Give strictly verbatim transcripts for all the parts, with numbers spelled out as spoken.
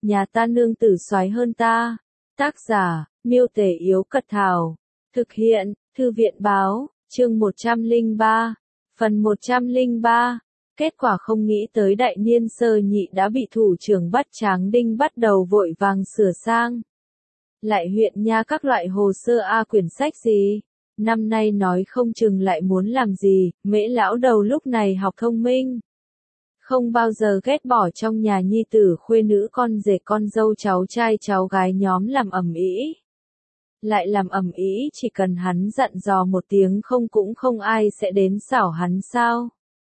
nhà ta nương tử soái hơn ta. Tác giả, Miêu Tể Yếu Cật Thảo. Thực hiện, Thư viện Báo, chương một trăm lẻ ba. Phần một trăm lẻ ba. Kết quả không nghĩ tới Đại Niên Sơ Nhị đã bị thủ trưởng Bát Tráng Đinh bắt đầu vội vàng sửa sang. Lại huyện nha các loại hồ sơ a quyển sách gì? Năm nay nói không chừng lại muốn làm gì, Mễ lão đầu lúc này học thông minh. Không bao giờ ghét bỏ trong nhà nhi tử khuê nữ con rể con dâu cháu trai cháu gái nhóm làm ầm ĩ. Lại làm ầm ĩ chỉ cần hắn dặn dò một tiếng không cũng không ai sẽ đến xảo hắn sao.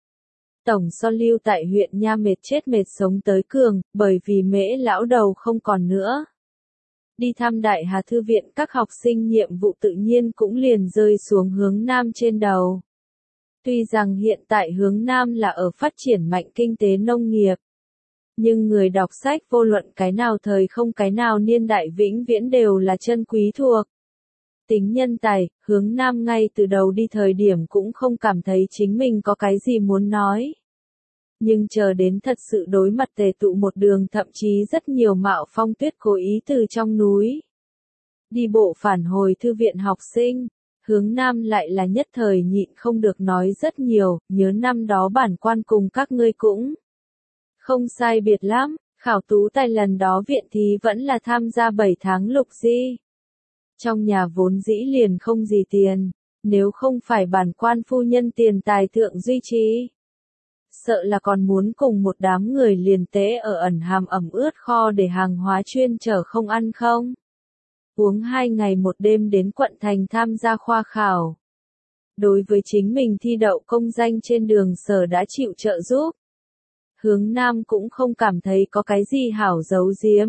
Tổng so lưu tại huyện nha mệt chết mệt sống tới cường, bởi vì Mễ lão đầu không còn nữa. Đi thăm Đại Hà Thư viện các học sinh nhiệm vụ tự nhiên cũng liền rơi xuống hướng Nam trên đầu. Tuy rằng hiện tại hướng Nam là ở phát triển mạnh kinh tế nông nghiệp. Nhưng người đọc sách vô luận cái nào thời không cái nào niên đại vĩnh viễn đều là chân quý thuộc. Tính nhân tài, hướng Nam ngay từ đầu đi thời điểm cũng không cảm thấy chính mình có cái gì muốn nói. Nhưng chờ đến thật sự đối mặt tề tụ một đường thậm chí rất nhiều mạo phong tuyết cố ý từ trong núi. Đi bộ phản hồi thư viện học sinh, hướng Nam lại là nhất thời nhịn không được nói rất nhiều, nhớ năm đó bản quan cùng các ngươi cũng không sai biệt lắm, khảo tú tài lần đó viện thì vẫn là tham gia bảy tháng lục di. Trong nhà vốn dĩ liền không gì tiền, nếu không phải bản quan phu nhân tiền tài thượng duy trì. Sợ là còn muốn cùng một đám người liền tế ở ẩn hàm ẩm ướt kho để hàng hóa chuyên chở không ăn không. Uống hai ngày một đêm đến quận thành tham gia khoa khảo. Đối với chính mình thi đậu công danh trên đường sở đã chịu trợ giúp. Hướng Nam cũng không cảm thấy có cái gì hảo giấu giếm.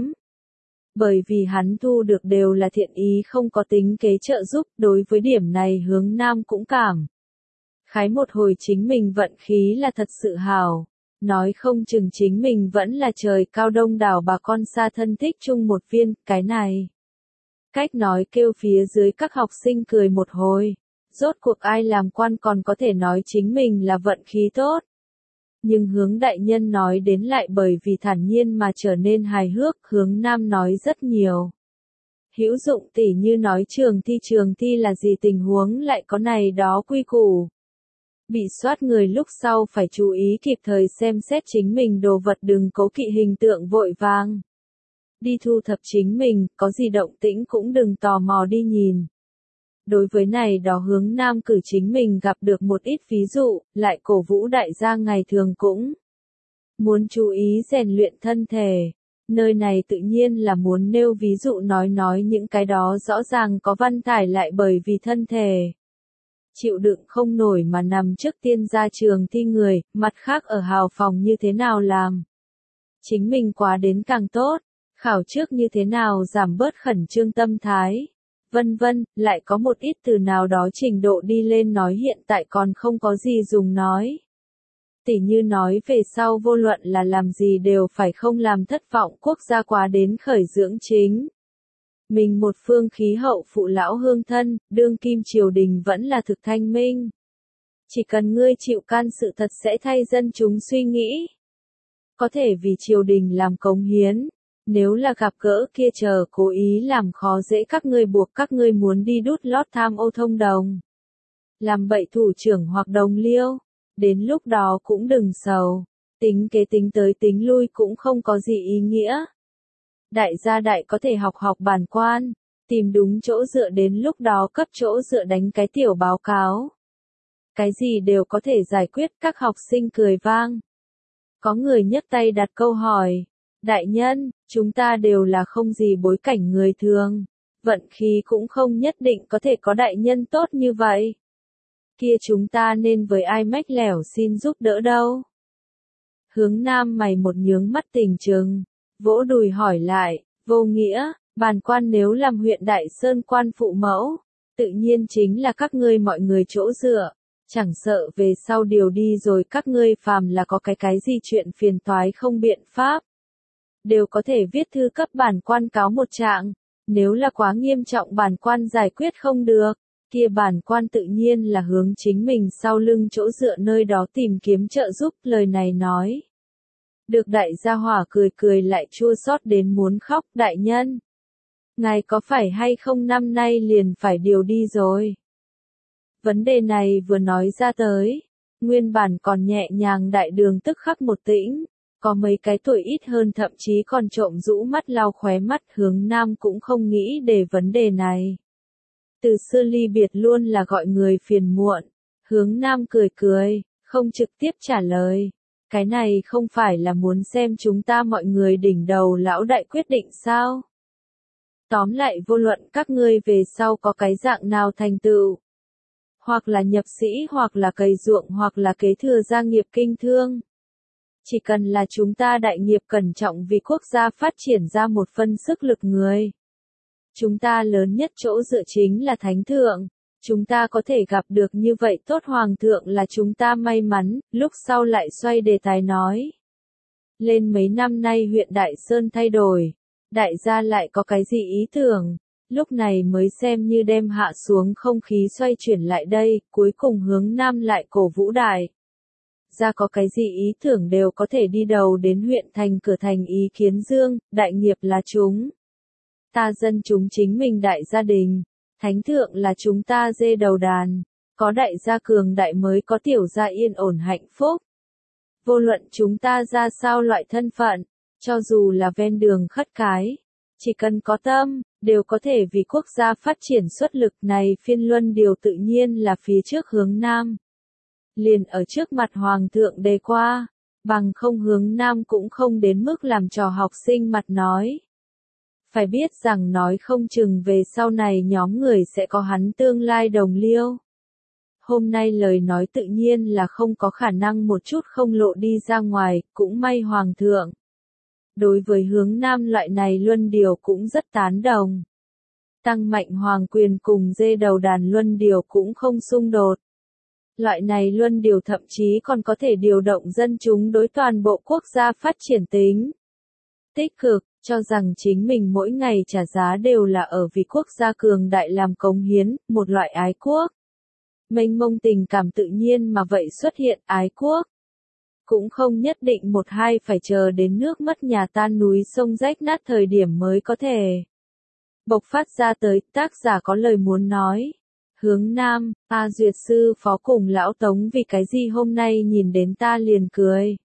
Bởi vì hắn thu được đều là thiện ý không có tính kế trợ giúp, đối với điểm này hướng Nam cũng cảm. Khái một hồi chính mình vận khí là thật sự hảo. Nói không chừng chính mình vẫn là trời cao đông đảo bà con xa thân thích chung một viên, cái này. Cách nói kêu phía dưới các học sinh cười một hồi. Rốt cuộc ai làm quan còn có thể nói chính mình là vận khí tốt. Nhưng hướng đại nhân nói đến lại bởi vì thản nhiên mà trở nên hài hước, hướng Nam nói rất nhiều. Hữu dụng tỉ như nói trường thi trường thi là gì tình huống lại có này đó quy củ. Bị soát người lúc sau phải chú ý kịp thời xem xét chính mình đồ vật đừng cố kỵ hình tượng vội vàng. Đi thu thập chính mình, có gì động tĩnh cũng đừng tò mò đi nhìn. Đối với này đó hướng Nam cử chính mình gặp được một ít ví dụ, lại cổ vũ đại gia ngày thường cũng muốn chú ý rèn luyện thân thể. Nơi này tự nhiên là muốn nêu ví dụ nói nói những cái đó rõ ràng có văn tải lại bởi vì thân thể chịu đựng không nổi mà nằm trước tiên ra trường thi người, mặt khác ở hào phòng như thế nào làm. Chính mình quá đến càng tốt, khảo trước như thế nào giảm bớt khẩn trương tâm thái. Vân vân, lại có một ít từ nào đó trình độ đi lên nói hiện tại còn không có gì dùng nói. Tỉ như nói về sau vô luận là làm gì đều phải không làm thất vọng quốc gia quá đến khởi dưỡng chính. Mình một phương khí hậu phụ lão hương thân, đương kim triều đình vẫn là thực thanh minh. Chỉ cần ngươi chịu can sự thật sẽ thay dân chúng suy nghĩ. Có thể vì triều đình làm cống hiến. Nếu là gặp gỡ kia chờ cố ý làm khó dễ các ngươi buộc các ngươi muốn đi đút lót tham ô thông đồng. Làm bậy thủ trưởng hoặc đồng liêu. Đến lúc đó cũng đừng sầu. Tính kế tính tới tính lui cũng không có gì ý nghĩa. Đại gia đại có thể học học bản quan. Tìm đúng chỗ dựa đến lúc đó cấp chỗ dựa đánh cái tiểu báo cáo. Cái gì đều có thể giải quyết các học sinh cười vang. Có người nhấc tay đặt câu hỏi. Đại nhân, chúng ta đều là không gì bối cảnh người thường. Vận khí cũng không nhất định có thể có đại nhân tốt như vậy. Kia chúng ta nên với ai mách lẻo xin giúp đỡ đâu. Hướng Nam mày một nhướng mắt tình trừng. Vỗ đùi hỏi lại, vô nghĩa, bản quan nếu làm huyện Đại Sơn quan phụ mẫu. Tự nhiên chính là các ngươi mọi người chỗ dựa. Chẳng sợ về sau điều đi rồi các ngươi phàm là có cái cái gì chuyện phiền toái không biện pháp. Đều có thể viết thư cấp bản quan cáo một trạng, nếu là quá nghiêm trọng bản quan giải quyết không được, kia bản quan tự nhiên là hướng chính mình sau lưng chỗ dựa nơi đó tìm kiếm trợ giúp, lời này nói. Được đại gia hỏa cười cười lại chua xót đến muốn khóc, đại nhân. Ngài có phải hay không năm nay liền phải điều đi rồi? Vấn đề này vừa nói ra tới, nguyên bản còn nhẹ nhàng đại đường tức khắc một tĩnh, có mấy cái tuổi ít hơn thậm chí còn trộm rũ mắt lau khóe mắt, Hướng Nam cũng không nghĩ để vấn đề này. Từ xưa ly biệt luôn là gọi người phiền muộn, Hướng Nam cười cười, không trực tiếp trả lời. Cái này không phải là muốn xem chúng ta mọi người đỉnh đầu lão đại quyết định sao? Tóm lại vô luận các ngươi về sau có cái dạng nào thành tựu, hoặc là nhập sĩ hoặc là cày ruộng hoặc là kế thừa gia nghiệp kinh thương. Chỉ cần là chúng ta đại nghiệp cẩn trọng vì quốc gia phát triển ra một phân sức lực người. Chúng ta lớn nhất chỗ dựa chính là thánh thượng. Chúng ta có thể gặp được như vậy tốt hoàng thượng là chúng ta may mắn, lúc sau lại xoay đề tài nói. Lên mấy năm nay huyện Đại Sơn thay đổi, đại gia lại có cái gì ý tưởng, lúc này mới xem như đem hạ xuống không khí xoay chuyển lại đây, cuối cùng Hướng Nam lại cổ vũ đại. Ra có cái gì ý tưởng đều có thể đi đầu đến huyện thành cửa thành ý kiến dương, đại nghiệp là chúng. Ta dân chúng chính mình đại gia đình. Thánh thượng là chúng ta dê đầu đàn, có đại gia cường đại mới có tiểu gia yên ổn hạnh phúc. Vô luận chúng ta ra sao loại thân phận, cho dù là ven đường khất cái, chỉ cần có tâm, đều có thể vì quốc gia phát triển xuất lực này phiên luân điều tự nhiên là phía trước Hướng Nam. Liền ở trước mặt Hoàng thượng đề qua, bằng không Hướng Nam cũng không đến mức làm trò học sinh mặt nói. Phải biết rằng nói không chừng về sau này nhóm người sẽ có hắn tương lai đồng liêu. Hôm nay lời nói tự nhiên là không có khả năng một chút không lộ đi ra ngoài, cũng may Hoàng thượng. Đối với Hướng Nam loại này luân điều cũng rất tán đồng. Tăng mạnh hoàng quyền cùng dê đầu đàn luân điều cũng không xung đột. Loại này luân điều thậm chí còn có thể điều động dân chúng đối toàn bộ quốc gia phát triển tính. Tích cực. Cho rằng chính mình mỗi ngày trả giá đều là ở vì quốc gia cường đại làm cống hiến, một loại ái quốc. Mênh mông tình cảm tự nhiên mà vậy xuất hiện ái quốc. Cũng không nhất định một hai phải chờ đến nước mất nhà tan núi sông rách nát thời điểm mới có thể bộc phát ra tới, tác giả có lời muốn nói. Hướng Nam, A Duyệt sư phó cùng lão Tống vì cái gì hôm nay nhìn đến ta liền cười.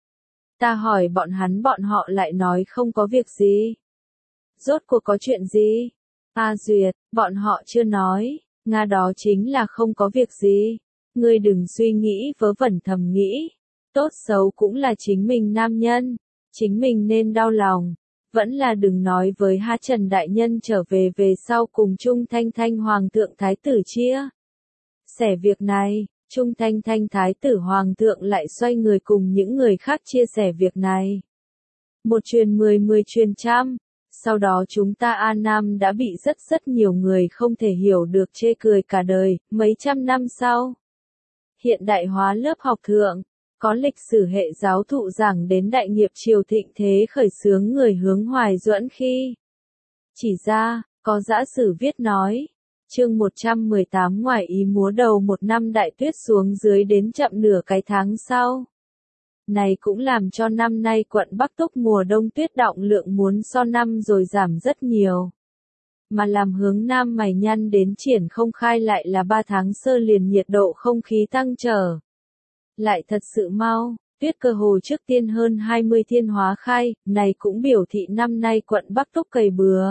Ta hỏi bọn hắn bọn họ lại nói không có việc gì. Rốt cuộc có chuyện gì? A Duyệt, bọn họ chưa nói, Nga đó chính là không có việc gì. Ngươi đừng suy nghĩ vớ vẩn thầm nghĩ. Tốt xấu cũng là chính mình nam nhân. Chính mình nên đau lòng. Vẫn là đừng nói với Ha Trần Đại Nhân trở về về sau cùng Trung Thanh Thanh Hoàng thượng Thái tử chia sẻ việc này. Trung Thanh Thanh Thái tử Hoàng thượng lại xoay người cùng những người khác chia sẻ việc này. Một truyền mười, mười truyền trăm. Sau đó chúng ta An Nam đã bị rất rất nhiều người không thể hiểu được chê cười cả đời, mấy trăm năm sau. Hiện đại hóa lớp học thượng, có lịch sử hệ giáo thụ giảng đến đại nghiệp triều thịnh thế khởi xướng người Hướng Hoài Duẫn khi. Chỉ ra, có dã sử viết nói. Chương một trăm mười tám ngoài ý múa đầu một năm đại tuyết xuống dưới đến chậm nửa cái tháng sau. Này cũng làm cho năm nay quận Bắc Túc mùa đông tuyết đọng lượng muốn so năm rồi giảm rất nhiều. Mà làm Hướng Nam mày nhăn đến triển không khai lại là ba tháng sơ liền nhiệt độ không khí tăng trở. Lại thật sự mau, tuyết cơ hồ trước tiên hơn hai mươi thiên hóa khai, này cũng biểu thị năm nay quận Bắc Túc cày bừa.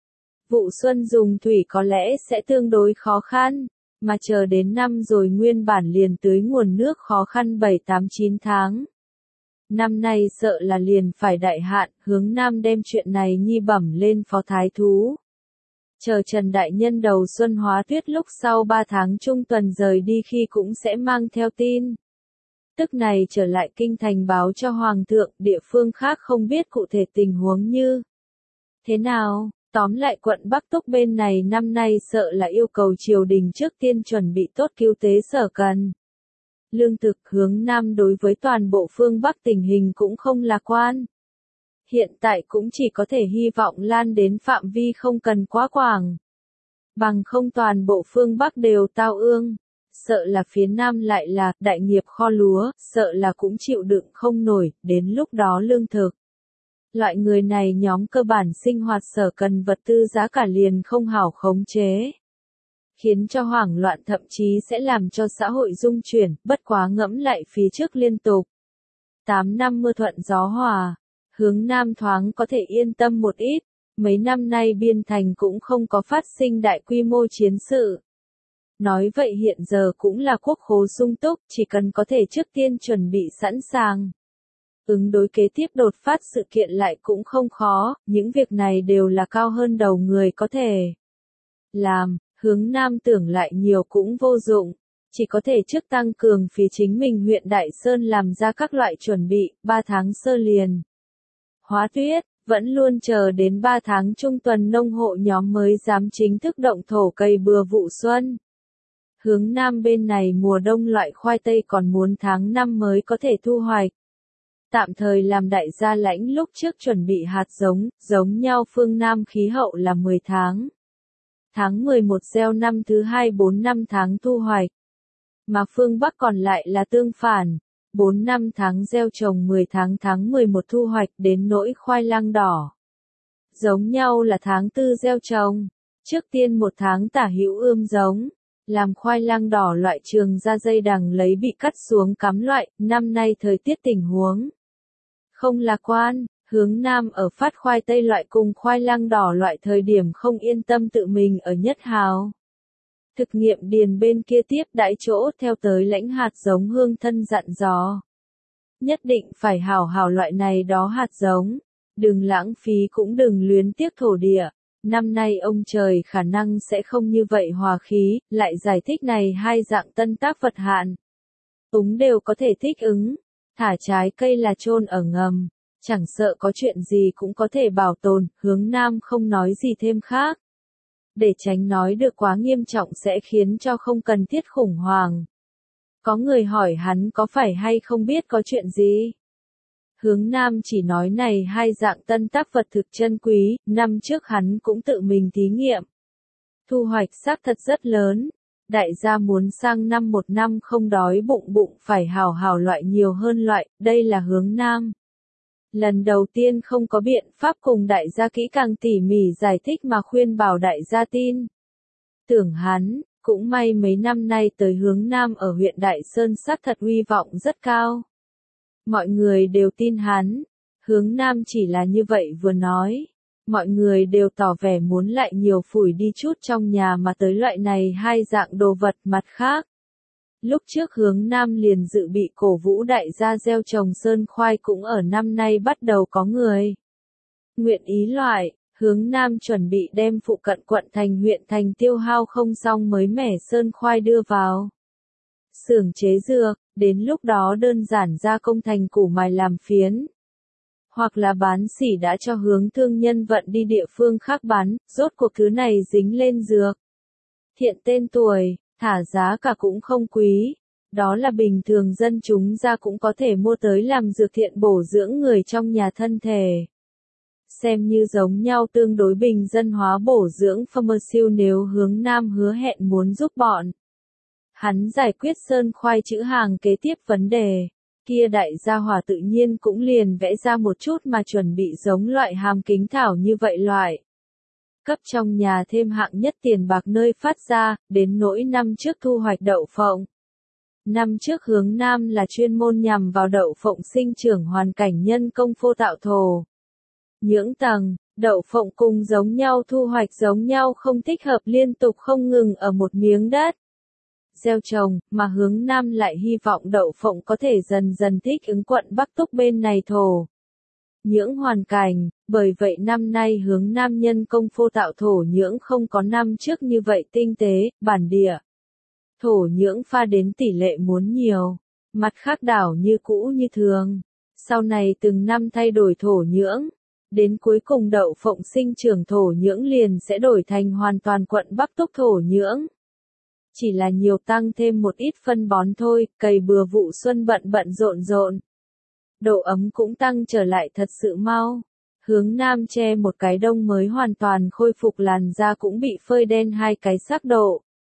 Vụ xuân dùng thủy có lẽ sẽ tương đối khó khăn, mà chờ đến năm rồi nguyên bản liền tưới nguồn nước khó khăn bảy tám chín tháng. Năm nay sợ là liền phải đại hạn, Hướng Nam đem chuyện này nhi bẩm lên phó thái thú. Chờ Trần Đại Nhân đầu xuân hóa tuyết lúc sau ba tháng trung tuần rời đi khi cũng sẽ mang theo tin. Tức này trở lại kinh thành báo cho Hoàng thượng, địa phương khác không biết cụ thể tình huống như thế nào. Tóm lại quận Bắc Túc bên này năm nay sợ là yêu cầu triều đình trước tiên chuẩn bị tốt cứu tế sở cần. Lương thực Hướng Nam đối với toàn bộ phương Bắc tình hình cũng không lạc quan. Hiện tại cũng chỉ có thể hy vọng lan đến phạm vi không cần quá quảng. Bằng không toàn bộ phương Bắc đều tao ương. sợ là phía Nam lại là đại nghiệp kho lúa, sợ là cũng chịu đựng không nổi, đến lúc đó lương thực. Loại người này nhóm cơ bản sinh hoạt sở cần vật tư giá cả liền không hảo khống chế. Khiến cho hoảng loạn thậm chí sẽ làm cho xã hội rung chuyển, bất quá ngẫm lại phía trước liên tục. tám năm mưa thuận gió hòa, hướng Nam thoáng có thể yên tâm một ít, mấy năm nay biên thành cũng không có phát sinh đại quy mô chiến sự. Nói vậy hiện giờ cũng là quốc khố sung túc, chỉ cần có thể trước tiên chuẩn bị sẵn sàng. Ứng đối kế tiếp đột phát sự kiện lại cũng không khó, những việc này đều là cao hơn đầu người có thể làm, hướng Nam tưởng lại nhiều cũng vô dụng, chỉ có thể trước tăng cường phía chính mình huyện Đại Sơn làm ra các loại chuẩn bị, ba tháng sơ liền. Hóa tuyết, vẫn luôn chờ đến ba tháng trung tuần nông hộ nhóm mới dám chính thức động thổ cày bừa vụ xuân. Hướng Nam bên này mùa đông loại khoai tây còn muốn tháng năm mới có thể thu hoạch. Tạm thời làm đại gia lãnh lúc trước chuẩn bị hạt giống, giống nhau phương Nam khí hậu là mười tháng. Tháng mười một gieo năm thứ hai bốn năm tháng thu hoạch. Mà phương Bắc còn lại là tương phản, bốn năm tháng gieo trồng mười tháng tháng mười một thu hoạch đến nỗi khoai lang đỏ. Giống nhau là tháng tư gieo trồng, trước tiên một tháng tả hữu ươm giống. Làm khoai lang đỏ loại trường ra dây đằng lấy bị cắt xuống cắm loại, năm nay thời tiết tình huống không lạc quan, hướng Nam ở phát khoai tây loại cùng khoai lang đỏ loại thời điểm không yên tâm tự mình ở nhất hào. Thực nghiệm điền bên kia tiếp đãi chỗ theo tới lãnh hạt giống hương thân dặn dò. Nhất định phải hảo hảo loại này đó hạt giống, đừng lãng phí cũng đừng luyến tiếc thổ địa. Năm nay ông trời khả năng sẽ không như vậy hòa khí, lại giải thích này hai dạng tân tác vật hạn. Úng đều có thể thích ứng, thả trái cây là chôn ở ngầm, chẳng sợ có chuyện gì cũng có thể bảo tồn, hướng Nam không nói gì thêm khác. Để tránh nói được quá nghiêm trọng sẽ khiến cho không cần thiết khủng hoảng. Có người hỏi hắn có phải hay không biết có chuyện gì? Hướng Nam chỉ nói này hai dạng tân tác vật thực chân quý, năm trước hắn cũng tự mình thí nghiệm. Thu hoạch xác thật rất lớn, đại gia muốn sang năm một năm không đói bụng bụng phải hào hào loại nhiều hơn loại, đây là hướng Nam. Lần đầu tiên không có biện pháp cùng đại gia kỹ càng tỉ mỉ giải thích mà khuyên bảo đại gia tin. Tưởng hắn, cũng may mấy năm nay tới hướng Nam ở huyện Đại Sơn xác thật uy vọng rất cao. Mọi người đều tin hắn, hướng Nam chỉ là như vậy vừa nói. Mọi người đều tỏ vẻ muốn lại nhiều phủi đi chút trong nhà mà tới loại này hai dạng đồ vật mặt khác. Lúc trước hướng Nam liền dự bị cổ vũ đại gia gieo trồng sơn khoai cũng ở năm nay bắt đầu có người nguyện ý loại, hướng Nam chuẩn bị đem phụ cận quận thành huyện thành tiêu hao không xong mới mẻ sơn khoai đưa vào xưởng chế dược, đến lúc đó đơn giản gia công thành củ mài làm phiến. Hoặc là bán sỉ đã cho hướng thương nhân vận đi địa phương khác bán, rốt cuộc thứ này dính lên dược. Thiện tên tuổi, thả giá cả cũng không quý. Đó là bình thường dân chúng ra cũng có thể mua tới làm dược thiện bổ dưỡng người trong nhà thân thể. Xem như giống nhau tương đối bình dân hóa bổ dưỡng pharmaceutical nếu hướng Nam hứa hẹn muốn giúp bọn hắn giải quyết sơn khoai chữ hàng kế tiếp vấn đề. Kia đại gia hỏa tự nhiên cũng liền vẽ ra một chút mà chuẩn bị giống loại hàm kính thảo như vậy loại. Cấp trong nhà thêm hạng nhất tiền bạc nơi phát ra, đến nỗi năm trước thu hoạch đậu phộng. Năm trước hướng Nam là chuyên môn nhằm vào đậu phộng sinh trưởng hoàn cảnh nhân công phô tạo thổ. Những tầng, đậu phộng cùng giống nhau thu hoạch giống nhau không thích hợp liên tục không ngừng ở một miếng đất. Gieo trồng, mà hướng Nam lại hy vọng đậu phộng có thể dần dần thích ứng quận Bắc Túc bên này thổ. Những hoàn cảnh, bởi vậy năm nay hướng Nam nhân công phô tạo thổ nhưỡng không có năm trước như vậy tinh tế, bản địa. Thổ nhưỡng pha đến tỷ lệ muốn nhiều, mặt khác đảo như cũ như thường. Sau này từng năm thay đổi thổ nhưỡng, đến cuối cùng đậu phộng sinh trưởng thổ nhưỡng liền sẽ đổi thành hoàn toàn quận Bắc Túc thổ nhưỡng. Chỉ là nhiều tăng thêm một ít phân bón thôi, cày bừa vụ xuân bận bận rộn rộn. Độ ấm cũng tăng trở lại thật sự mau. Hướng Nam che một cái đông mới hoàn toàn khôi phục làn da cũng bị phơi đen hai cái sắc độ.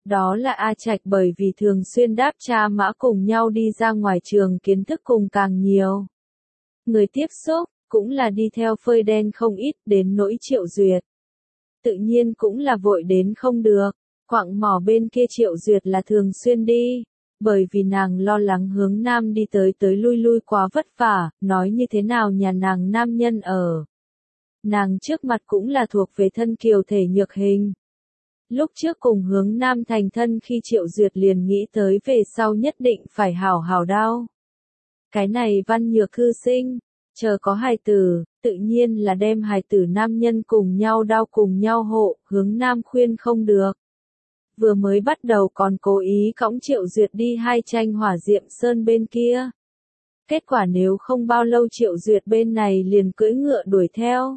Đó là A Trạch bởi vì thường xuyên đáp cha mã cùng nhau đi ra ngoài trường kiến thức cùng càng nhiều. Người tiếp xúc, cũng là đi theo phơi đen không ít đến nỗi Triệu Duyệt. Tự nhiên cũng là vội đến không được, quặng mỏ bên kia Triệu Duyệt là thường xuyên đi, bởi vì nàng lo lắng hướng nam đi tới tới lui lui quá vất vả, nói như thế nào nhà nàng nam nhân ở. Nàng trước mặt cũng là thuộc về thân kiều thể nhược hình. Lúc trước cùng hướng nam thành thân khi Triệu Duyệt liền nghĩ tới về sau nhất định phải hảo hảo đau. Cái này văn nhược thư sinh, chờ có hài tử, tự nhiên là đem hài tử nam nhân cùng nhau đau cùng nhau hộ, hướng nam khuyên không được. Vừa mới bắt đầu còn cố ý cõng Triệu Duyệt đi hai tranh hỏa diệm sơn bên kia. Kết quả nếu không bao lâu Triệu Duyệt bên này liền cưỡi ngựa đuổi theo.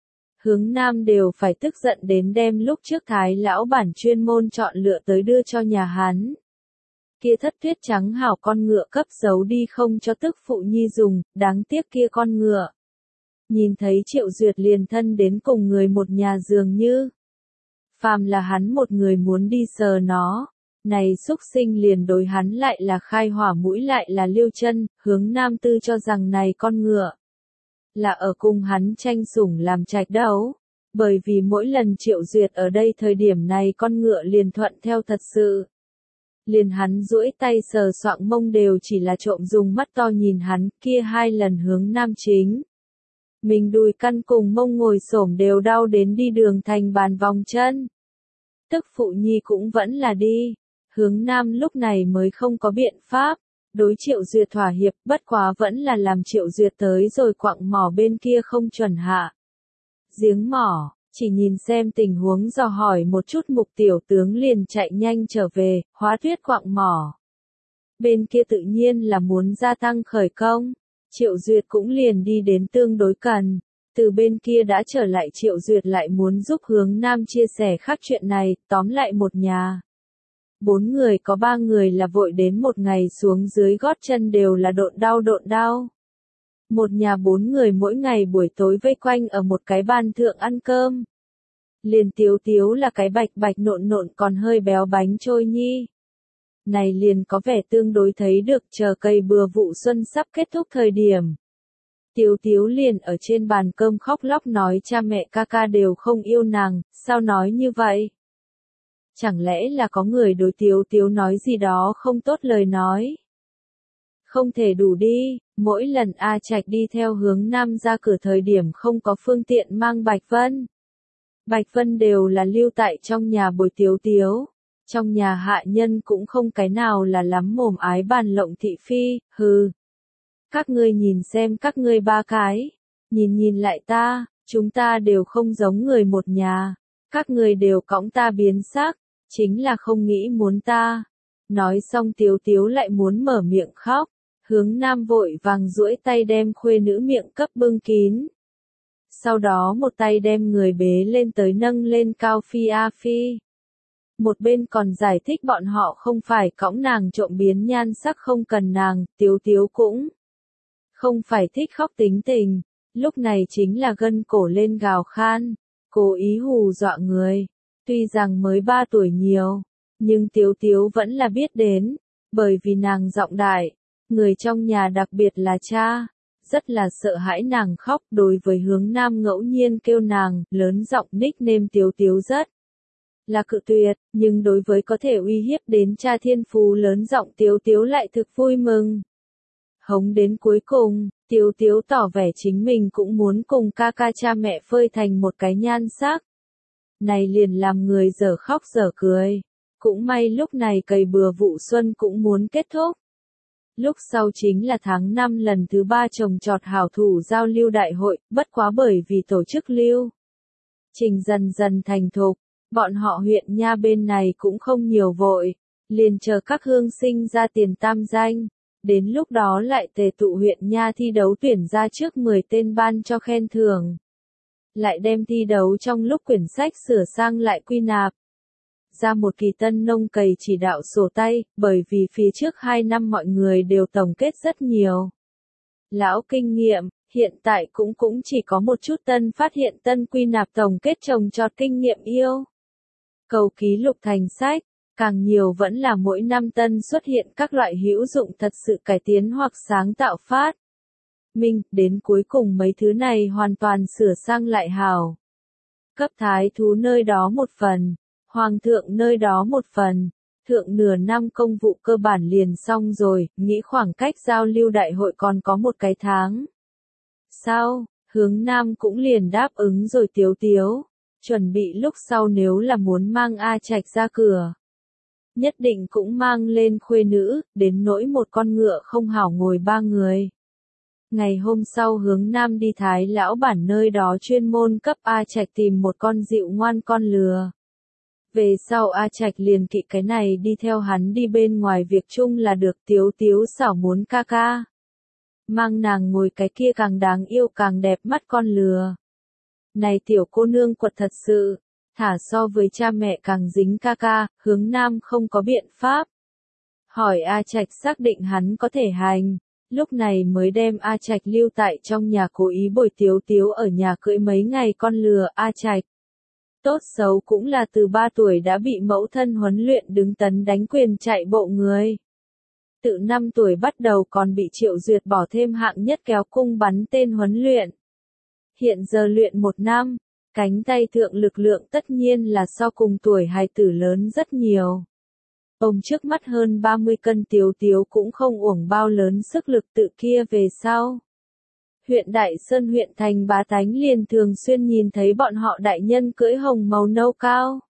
Hướng nam đều phải tức giận đến đem lúc trước Thái lão bản chuyên môn chọn lựa tới đưa cho nhà hắn. Kia thất tuyết trắng hảo con ngựa cấp giấu đi không cho tức phụ nhi dùng, đáng tiếc kia con ngựa. Nhìn thấy Triệu Duyệt liền thân đến cùng người một nhà dường như. Phàm là hắn một người muốn đi sờ nó, này xúc sinh liền đối hắn lại là khai hỏa mũi lại là liêu chân, hướng nam tư cho rằng này con ngựa. Là ở cùng hắn tranh sủng làm trạch đấu, bởi vì mỗi lần Triệu Duyệt ở đây thời điểm này con ngựa liền thuận theo thật sự. Liền hắn duỗi tay sờ soạng mông đều chỉ là trộm dùng mắt to nhìn hắn, kia hai lần hướng nam chính. Mình đùi căn cùng mông ngồi xổm đều đau đến đi đường thành bàn vòng chân. Tức phụ nhi cũng vẫn là đi, hướng nam lúc này mới không có biện pháp, đối Triệu Duyệt thỏa hiệp bất quá vẫn là làm Triệu Duyệt tới rồi quặng mỏ bên kia không chuẩn hạ. Giếng mỏ, chỉ nhìn xem tình huống dò hỏi một chút Mục tiểu tướng liền chạy nhanh trở về, hóa tuyết quặng mỏ. Bên kia tự nhiên là muốn gia tăng khởi công, Triệu Duyệt cũng liền đi đến tương đối cần. Từ bên kia đã trở lại Triệu Duyệt lại muốn giúp hướng nam chia sẻ khác chuyện này, tóm lại một nhà. Bốn người có ba người là vội đến một ngày xuống dưới gót chân đều là độn đau độn đau. Một nhà bốn người mỗi ngày buổi tối vây quanh ở một cái bàn thượng ăn cơm. Liền Tiếu Tiếu là cái bạch bạch nộn nộn còn hơi béo bánh trôi nhi. Này liền có vẻ tương đối thấy được chờ cây bừa vụ xuân sắp kết thúc thời điểm. Tiếu Tiếu liền ở trên bàn cơm khóc lóc nói cha mẹ ca ca đều không yêu nàng, sao nói như vậy? Chẳng lẽ là có người đối Tiếu Tiếu nói gì đó không tốt lời nói? Không thể đủ đi, mỗi lần A Trạch đi theo hướng nam ra cửa thời điểm không có phương tiện mang Bạch Vân. Bạch Vân đều là lưu tại trong nhà bồi Tiếu Tiếu. Trong nhà hạ nhân cũng không cái nào là lắm mồm ái bàn lộng thị phi, hừ. Các ngươi nhìn xem các ngươi ba cái, nhìn nhìn lại ta, chúng ta đều không giống người một nhà, các ngươi đều cõng ta biến xác, chính là không nghĩ muốn ta. Nói xong Tiếu Tiếu lại muốn mở miệng khóc, hướng nam vội vàng duỗi tay đem khuê nữ miệng cấp bưng kín. Sau đó một tay đem người bế lên tới nâng lên cao phi a phi. Một bên còn giải thích bọn họ không phải cõng nàng trộm biến nhan sắc không cần nàng, Tiếu Tiếu cũng không phải thích khóc tính tình, lúc này chính là gân cổ lên gào khan, cố ý hù dọa người. Tuy rằng mới ba tuổi nhiều, nhưng Tiếu Tiếu vẫn là biết đến, bởi vì nàng giọng đại, người trong nhà đặc biệt là cha, rất là sợ hãi nàng khóc. Đối với hướng nam ngẫu nhiên kêu nàng, lớn giọng nickname Tiếu Tiếu rất là cự tuyệt, nhưng đối với có thể uy hiếp đến cha thiên phú lớn giọng Tiếu Tiếu lại thực vui mừng. Hống đến cuối cùng, Tiếu Tiếu tỏ vẻ chính mình cũng muốn cùng ca ca cha mẹ phơi thành một cái nhan sắc. Này liền làm người dở khóc dở cười. Cũng may lúc này cày bừa vụ xuân cũng muốn kết thúc. Lúc sau chính là tháng năm lần thứ ba trồng trọt hảo thủ giao lưu đại hội, bất quá bởi vì tổ chức lưu trình dần dần thành thục, bọn họ huyện nha bên này cũng không nhiều vội, liền chờ các hương sinh ra tiền tam danh. Đến lúc đó lại tề tụ huyện nha thi đấu tuyển ra trước mười tên ban cho khen thưởng. Lại đem thi đấu trong lúc quyển sách sửa sang lại quy nạp. Ra một kỳ tân nông cày chỉ đạo sổ tay, bởi vì phía trước hai năm mọi người đều tổng kết rất nhiều. Lão kinh nghiệm, hiện tại cũng cũng chỉ có một chút tân phát hiện tân quy nạp tổng kết trồng trọt kinh nghiệm yêu. Cầu ký lục thành sách, Càng nhiều vẫn là mỗi năm tân xuất hiện các loại hữu dụng thật sự cải tiến hoặc sáng tạo phát minh, đến cuối cùng mấy thứ này hoàn toàn sửa sang lại hào. Cấp thái thú nơi đó một phần, hoàng thượng nơi đó một phần, thượng nửa năm công vụ cơ bản liền xong rồi, nghĩ khoảng cách giao lưu đại hội còn có một cái tháng. Sao, hướng nam cũng liền đáp ứng rồi tiếu tiếu, chuẩn bị lúc sau nếu là muốn mang A Trạch ra cửa. Nhất định cũng mang lên khuê nữ, đến nỗi một con ngựa không hảo ngồi ba người. Ngày hôm sau hướng nam đi Thái lão bản nơi đó chuyên môn cấp A Trạch tìm một con dịu ngoan con lừa. Về sau A Trạch liền kỵ cái này đi theo hắn đi bên ngoài việc chung là được. Tiếu tiếu xảo muốn ca ca. Mang nàng ngồi cái kia càng đáng yêu càng đẹp mắt con lừa. Này tiểu cô nương quật thật sự, thả so với cha mẹ càng dính ca ca, hướng nam không có biện pháp. Hỏi A Trạch xác định hắn có thể hành. Lúc này mới đem A Trạch lưu tại trong nhà cố ý bồi tiếu tiếu ở nhà cưỡi mấy ngày con lừa. A Trạch tốt xấu cũng là từ ba tuổi đã bị mẫu thân huấn luyện đứng tấn đánh quyền chạy bộ người. Từ năm tuổi bắt đầu còn bị Triệu Duyệt bỏ thêm hạng nhất kéo cung bắn tên huấn luyện. Hiện giờ luyện một năm, cánh tay thượng lực lượng tất nhiên là so cùng tuổi hài tử lớn rất nhiều. Ông trước mắt hơn ba mươi cân tiếu tiếu cũng không uổng bao lớn sức lực tự kia về sau. Huyện Đại Sơn huyện thành bá tánh liền thường xuyên nhìn thấy bọn họ đại nhân cưỡi hồng màu nâu cao.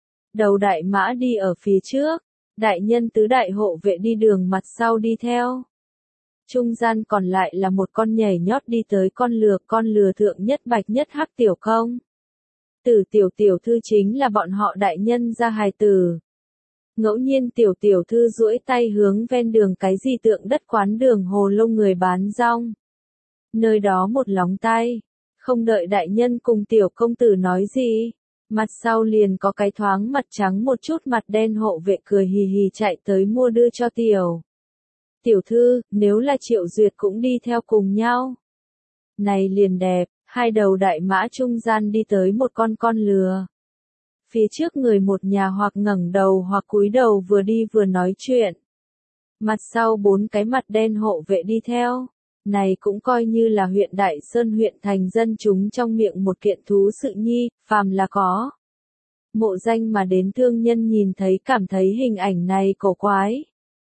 Đầu đại mã đi ở phía trước, đại nhân tứ đại hộ vệ đi đường mặt sau đi theo. Trung gian còn lại là một con nhảy nhót đi tới con lừa, con lừa thượng nhất bạch nhất hắc tiểu công. Tử tiểu tiểu thư chính là bọn họ đại nhân gia hài tử. Ngẫu nhiên tiểu tiểu thư duỗi tay hướng ven đường cái gì tượng đất quán đường hồ lô người bán rong. Nơi đó một lóng tay, không đợi đại nhân cùng tiểu công tử nói gì, mặt sau liền có cái thoáng mặt trắng một chút mặt đen hộ vệ cười hì hì chạy tới mua đưa cho tiểu. Tiểu thư, nếu là Triệu Duyệt cũng đi theo cùng nhau. Này liền đẹp, hai đầu đại mã trung gian đi tới một con con lừa. Phía trước người một nhà hoặc ngẩng đầu hoặc cúi đầu vừa đi vừa nói chuyện. Mặt sau bốn cái mặt đen hộ vệ đi theo. Này cũng coi như là huyện Đại Sơn huyện thành dân chúng trong miệng một kiện thú sự nhi, phàm là có. Mộ danh mà đến thương nhân nhìn thấy cảm thấy hình ảnh này cổ quái.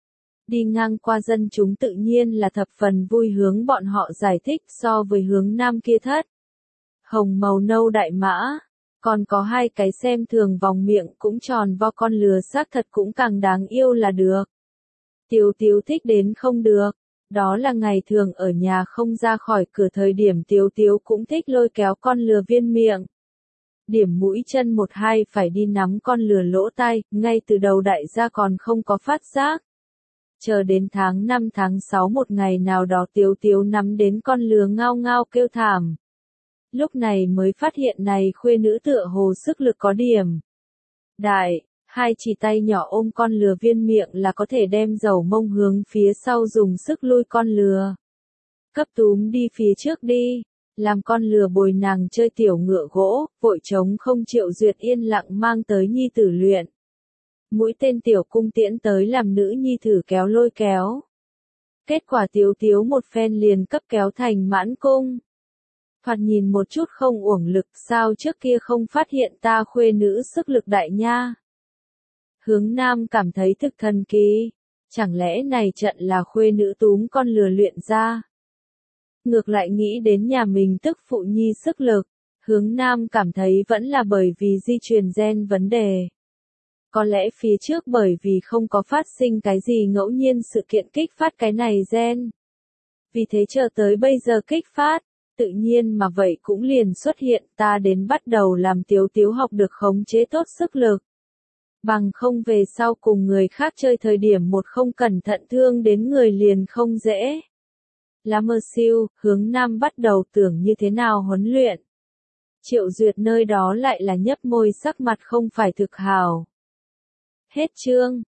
Đi ngang qua dân chúng tự nhiên là thập phần vui hướng bọn họ giải thích so với hướng nam kia thất. Hồng màu nâu đại mã, còn có hai cái xem thường vòng miệng cũng tròn vo con lừa xác thật cũng càng đáng yêu là được. Tiếu tiếu thích đến không được. Đó là ngày thường ở nhà không ra khỏi cửa thời điểm tiếu tiếu cũng thích lôi kéo con lừa viên miệng. Điểm mũi chân một hai phải đi nắm con lừa lỗ tai, ngay từ đầu đại gia còn không có phát giác. Chờ đến tháng năm tháng sáu một ngày nào đó tiếu tiếu nắm đến con lừa ngao ngao kêu thảm. Lúc này mới phát hiện này khuê nữ tựa hồ sức lực có điểm. Đại, hai chỉ tay nhỏ ôm con lừa viên miệng là có thể đem dầu mông hướng phía sau dùng sức lui con lừa. Cấp túm đi phía trước đi, làm con lừa bồi nàng chơi tiểu ngựa gỗ, vội trống không Triệu Duyệt yên lặng mang tới nhi tử luyện. Mũi tên tiểu cung tiễn tới làm nữ nhi thử kéo lôi kéo. Kết quả tiếu tiếu một phen liền cấp kéo thành mãn cung. Thoạt nhìn một chút không uổng lực sao trước kia không phát hiện ta khuê nữ sức lực đại nha. Hướng nam cảm thấy thực thần kỳ. Chẳng lẽ này trận là khuê nữ túm con lừa luyện ra. Ngược lại nghĩ đến nhà mình tức phụ nhi sức lực. Hướng nam cảm thấy vẫn là bởi vì di truyền gen vấn đề. Có lẽ phía trước bởi vì không có phát sinh cái gì ngẫu nhiên sự kiện kích phát cái này gen. Vì thế chờ tới bây giờ kích phát, tự nhiên mà vậy cũng liền xuất hiện ta đến bắt đầu làm tiếu tiếu học được khống chế tốt sức lực. Bằng không về sau cùng người khác chơi thời điểm một không cẩn thận thương đến người liền không dễ. Lá mơ siêu, hướng nam bắt đầu tưởng như thế nào huấn luyện. Triệu Duyệt nơi đó lại là nhấp môi sắc mặt không phải thực hào. Hết chương.